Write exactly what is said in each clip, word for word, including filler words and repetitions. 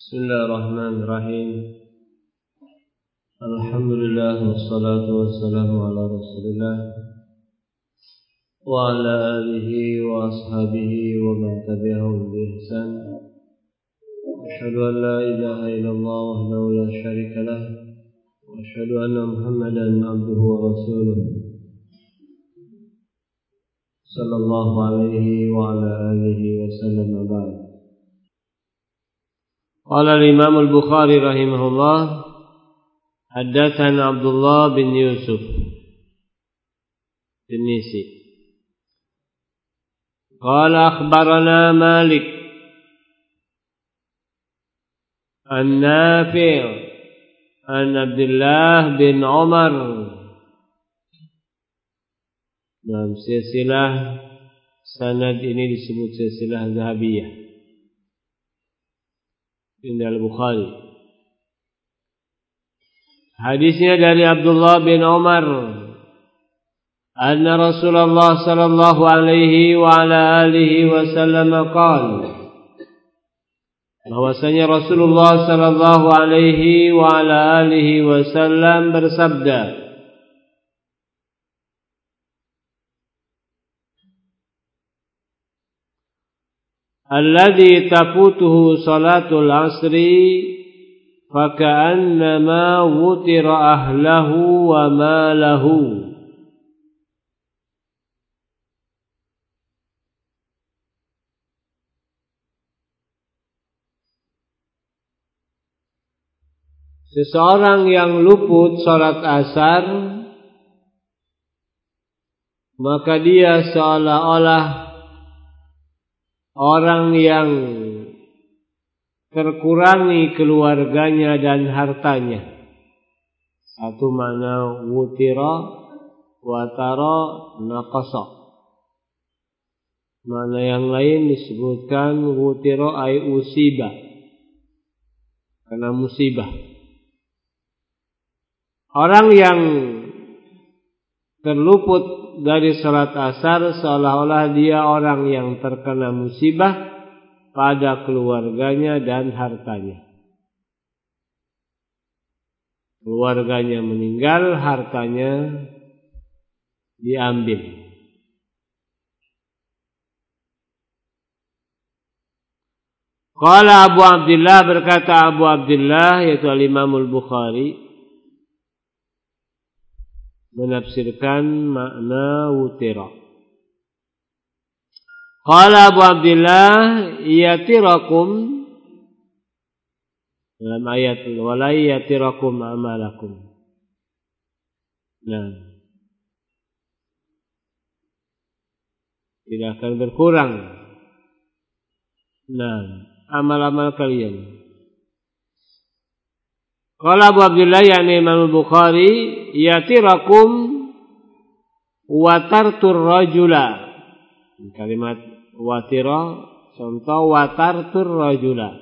Bismillahirrahmanirrahim. Alhamdulillah wassalatu wassalamu ala Rasulillah wa ala alihi wa ashabihi wa man tabi'ahum bi ihsan. Asyhadu an la ilaha illallah wahdahu la syarika lah wa asyhadu anna Muhammadan abduhu wa rasuluh sallallahu alaihi wa ala alihi wa sallam. Ba'd. Qala al-Imam al-Bukhari rahimahullah, haddatsana Abdullah bin Yusuf Tinisi. Qala akhbarana Malik an Nafi' an Abdullah bin Umar. Dalam silsilah sanad ini disebut silsilah Zahabiyah Indah Al-Bukhari. Hadisnya dari Abdullah bin Umar, anna Rasulullah sallallahu alaihi wa ala alihi wasallam qala, bahwasanya Rasulullah sallallahu alaihi wa ala alihi wasallam bersabda, alladzi tafutuhu salatul asri faka'annama wutira ahlahu wa malahu. Seseorang yang luput salat asar, maka dia seolah-olah orang yang terkurangi keluarganya dan hartanya. Satu makna wutira, watara, naqasa. Makna yang lain disebutkan wutira ay usiba, karena musibah. Orang yang terluput dari salat asar seolah-olah dia orang yang terkena musibah pada keluarganya dan hartanya. Keluarganya meninggal, hartanya diambil. Qala Abu Abdullah, berkata Abu Abdullah yaitu Al-Imam Al-Bukhari, menafsirkan makna wutira. Qala Abu Abdullah yatirakum, dalam ayat wala yatirakum amalakum. Nah, tidak akan berkurang nah amal-amal kalian. Qala Abu Abdullah yakni Imam Bukhari, yatirakum watartur rajula. Kalimat watira contoh watartur rajula.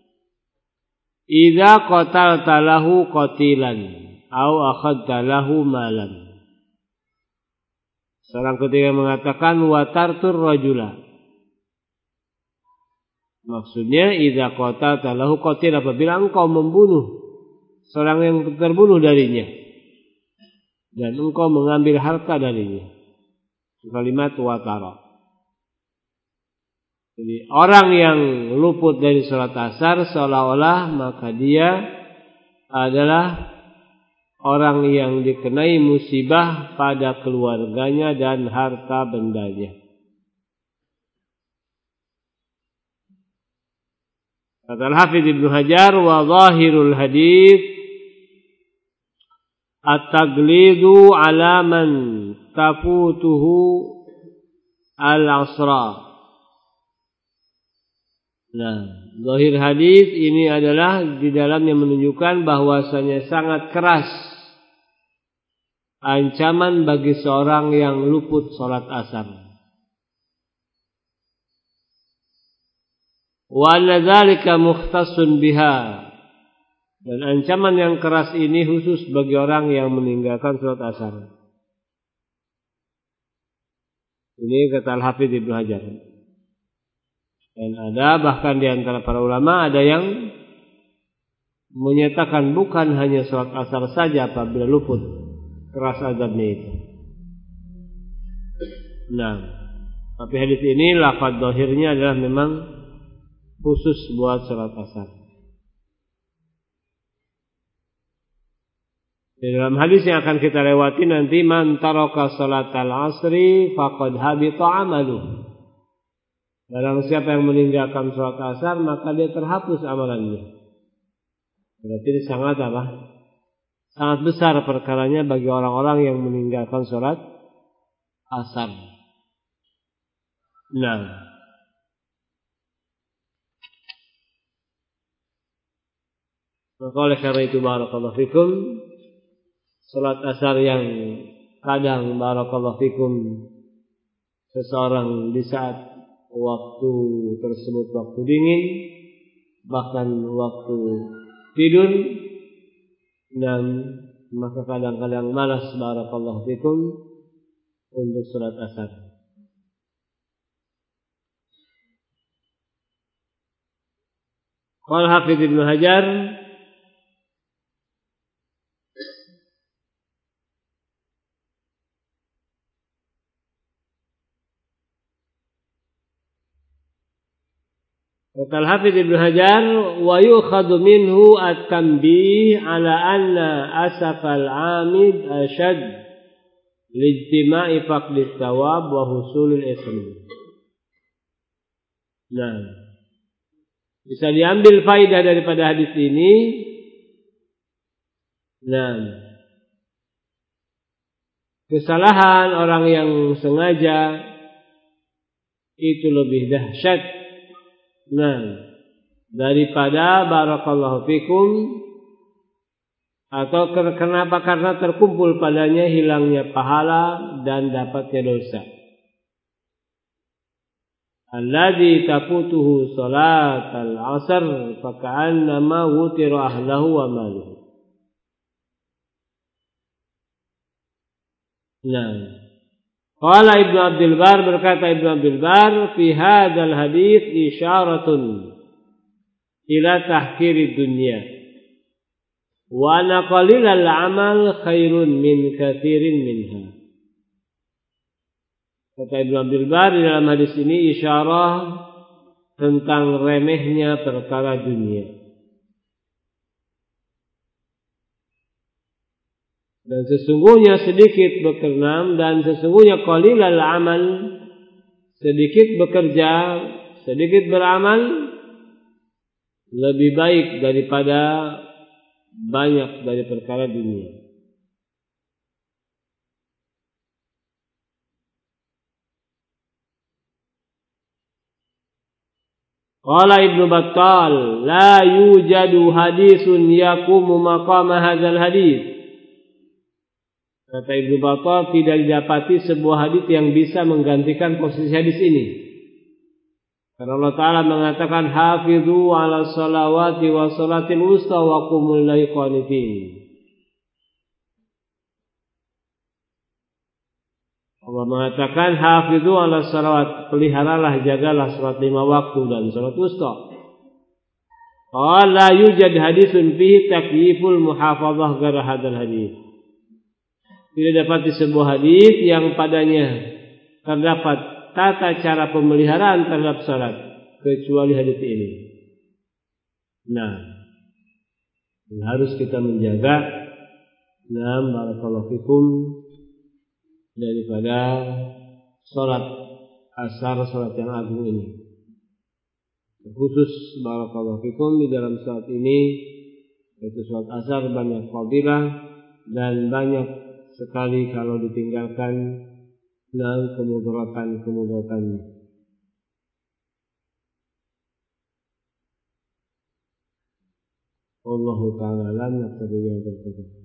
Idza qatalta lahu qatilan au akhadta lahu malan. Seorang ketika mengatakan watartur rajula, maksudnya idza qatalta lahu qatil, apabila engkau membunuh seorang yang terbunuh darinya dan engkau mengambil harta darinya. Kalimat watara. Jadi orang yang luput dari salat asar seolah-olah maka dia adalah orang yang dikenai musibah pada keluarganya dan harta bendanya. Kata Al-Hafidz Ibnu Hajar, wa zahirul hadits at-taglidu ala man tafutuhu al-asra. Nah, zahir hadis ini adalah di dalamnya menunjukkan bahwasanya sangat keras ancaman bagi seorang yang luput salat asar. Wa anna dzalika mukhtassun biha, dan ancaman yang keras ini khusus bagi orang yang meninggalkan salat asar. Ini kata Al-Hafidz Ibnu Hajar. Dan ada bahkan di antara para ulama ada yang menyatakan bukan hanya salat asar saja apabila luput keras azabnya itu. Nah, tapi hadis ini lafaz zahirnya adalah memang khusus buat salat asar. Di dalam hadis yang akan kita lewati nanti, man taraka salatal asri faqad habita amaluh. Barang siapa yang meninggalkan salat asar maka dia terhapus amalannya. Berarti ini sangat apa? Sangat besar perkaranya bagi orang-orang yang meninggalkan salat asar. Nah, maka oleh karena itu barakallahu fikum, salat asar yang kadang barakallahu fikum seseorang di saat waktu tersebut waktu dingin, bahkan waktu tidur, dan maka kadang-kadang malas barakallahu fikum untuk salat asar. Qala Hafidz Ibnu Hajar Kata Al-Hafidz Ibnu Hajar, wa yukhadhu minhu at-tanbih ala anna asafal amid ashad lijtima'i faqdit thawab wa husulil ism. Nah, bisa diambil faidah daripada hadis ini. Nah, kesalahan orang yang sengaja itu lebih dahsyat, nah, daripada barakallahu fikum, atau kenapa? Karena terkumpul padanya hilangnya pahala dan dapatnya dosa. Alladzi tafutuhu salatal asr faka'annama wutira ahlahu wa maluhu. Nah, qala Ibnu Abdul Bar, berkata Ibnu Abdul Bar, fi hadzal hadits isyaratun ila tahqirid dunya wa anna qalilal amal khairun min katsirin minha. Kata Ibnu Abdul Bar, di dalam hadis ini isyarah tentang remehnya perkara dunia. Dan sesungguhnya sedikit bekerjam, dan sesungguhnya qalilal amal, sedikit bekerja, sedikit beramal, lebih baik daripada banyak dari perkara dunia. Qala Ibnu Battal, la yujadu hadisun yaqumu maqama hadzal hadis. Kata Ibnu Battal, tidak didapati sebuah hadis yang bisa menggantikan posisi hadis ini. Karena Allah Ta'ala mengatakan, hafidhu ala salawati wa salatil wusta wa qumul lillahi qanitin. Allah mengatakan, hafidhu ala salawat, peliharalah, jagalah salat lima waktu dan salat wusta. Qala la yujad hadisun fihi takyiful muhafazah ghairu hadzal hadis. Tidak dapat di sebuah hadis yang padanya terdapat tata cara pemeliharaan terhadap salat kecuali hadis ini. Nah, harus kita menjaga nam barakallahu fikum daripada salat asar, salat yang agung ini. Khusus barakallahu fikum di dalam salat ini, yaitu salat asar, banyak fadilah dan banyak sekali kalau ditinggalkan dan kemudaratan-kemudaratan. Wallahu ta'ala alam.